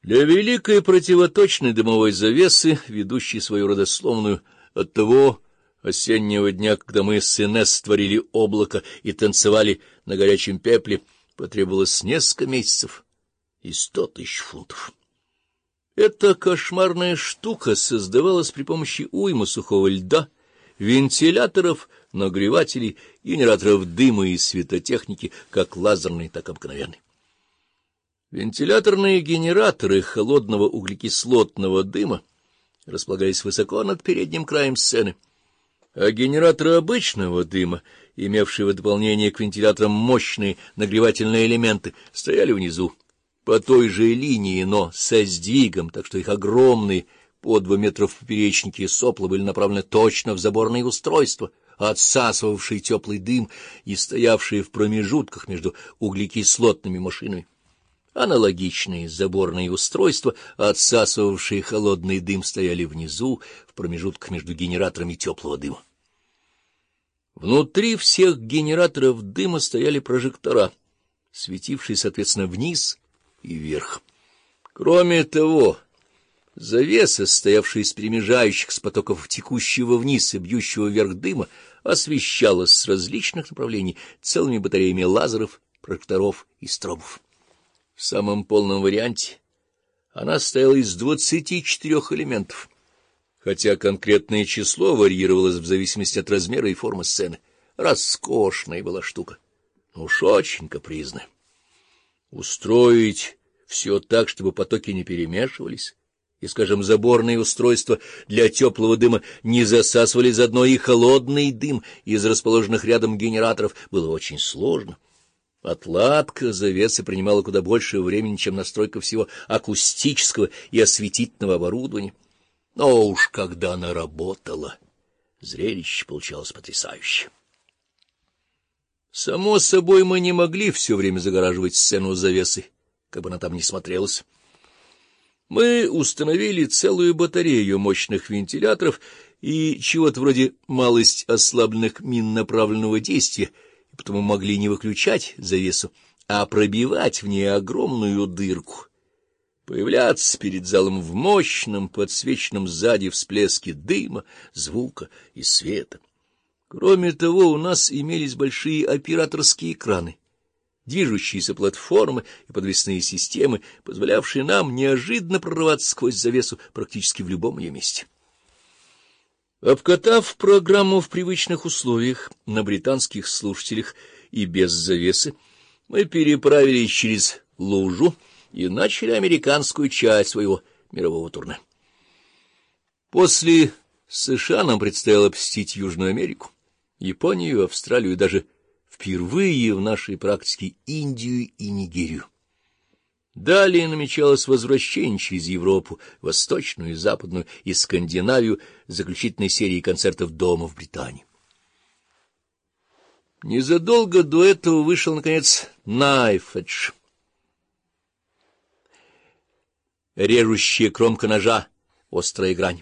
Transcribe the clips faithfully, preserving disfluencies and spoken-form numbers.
Для великой противоточной дымовой завесы, ведущей свою родословную от того осеннего дня, когда мы с Инесс творили облако и танцевали на горячем пепле, потребовалось несколько месяцев и сто тысяч фунтов. Эта кошмарная штука создавалась при помощи уймы сухого льда, вентиляторов, нагревателей, генераторов дыма и светотехники, как лазерной, так и обыкновенной. Вентиляторные генераторы холодного углекислотного дыма располагались высоко над передним краем сцены, а генераторы обычного дыма, имевшие в дополнение к вентиляторам мощные нагревательные элементы, стояли внизу, по той же линии, но со сдвигом, так что их огромные по два метра в поперечнике сопла были направлены точно в заборные устройства, отсасывавшие теплый дым и стоявшие в промежутках между углекислотными машинами. Аналогичные заборные устройства, отсасывавшие холодный дым, стояли внизу, в промежутках между генераторами теплого дыма. Внутри всех генераторов дыма стояли прожектора, светившие, соответственно, вниз и вверх. Кроме того, завеса, состоявшая из перемежающихся потоков текущего вниз и бьющего вверх дыма, освещалась с различных направлений целыми батареями лазеров, прожекторов и стробов. В самом полном варианте она состояла из двадцати четырёх элементов, хотя конкретное число варьировалось в зависимости от размера и формы сцены. Роскошная была штука, уж очень капризная. Устроить все так, чтобы потоки не перемешивались, и, скажем, заборные устройства для теплого дыма не засасывали заодно и холодный дым из расположенных рядом генераторов, было очень сложно. Отладка завесы принимала куда больше времени, чем настройка всего акустического и осветительного оборудования. Но уж когда она работала, зрелище получалось потрясающее. Само собой, мы не могли все время загораживать сцену завесой, как бы она там ни смотрелась. Мы установили целую батарею мощных вентиляторов и чего-то вроде малость ослабленных мин направленного действия, и потому могли не выключать завесу, а пробивать в ней огромную дырку, появляться перед залом в мощном, подсвеченном сзади всплеске дыма, звука и света. Кроме того, у нас имелись большие операторские экраны, движущиеся платформы и подвесные системы, позволявшие нам неожиданно прорываться сквозь завесу практически в любом ее месте. Обкатав программу в привычных условиях на британских слушателях и без завесы, мы переправились через лужу и начали американскую часть своего мирового турне. После США нам предстояло посетить Южную Америку, Японию, Австралию и даже впервые в нашей практике Индию и Нигерию. Далее намечалось возвращение через Европу, Восточную, Западную и Скандинавию с заключительной серией концертов дома в Британии. Незадолго до этого вышел, наконец, Knife Edge. Режущая кромка ножа, острая грань.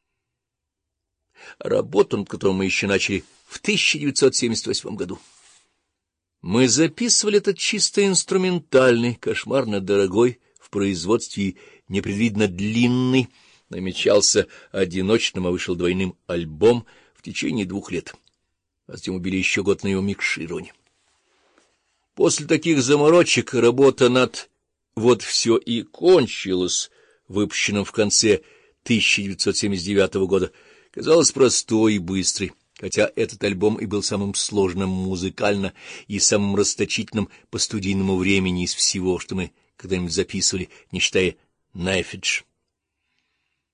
Работу, над которой мы еще начали в тысяча девятьсот семьдесят восьмом году. Мы записывали этот чисто инструментальный, кошмарно дорогой, в производстве и непредвиденно длинный, намечался одиночным, а вышел двойным альбом в течение двух лет. А затем убили еще год на его микширование. После таких заморочек работа над «Вот все» и кончилась, выпущенным в конце тысяча девятьсот семьдесят девятого года, казалась простой и быстрой, хотя этот альбом и был самым сложным музыкально и самым расточительным по студийному времени из всего, что мы когда-нибудь записывали, не считая Knife Edge.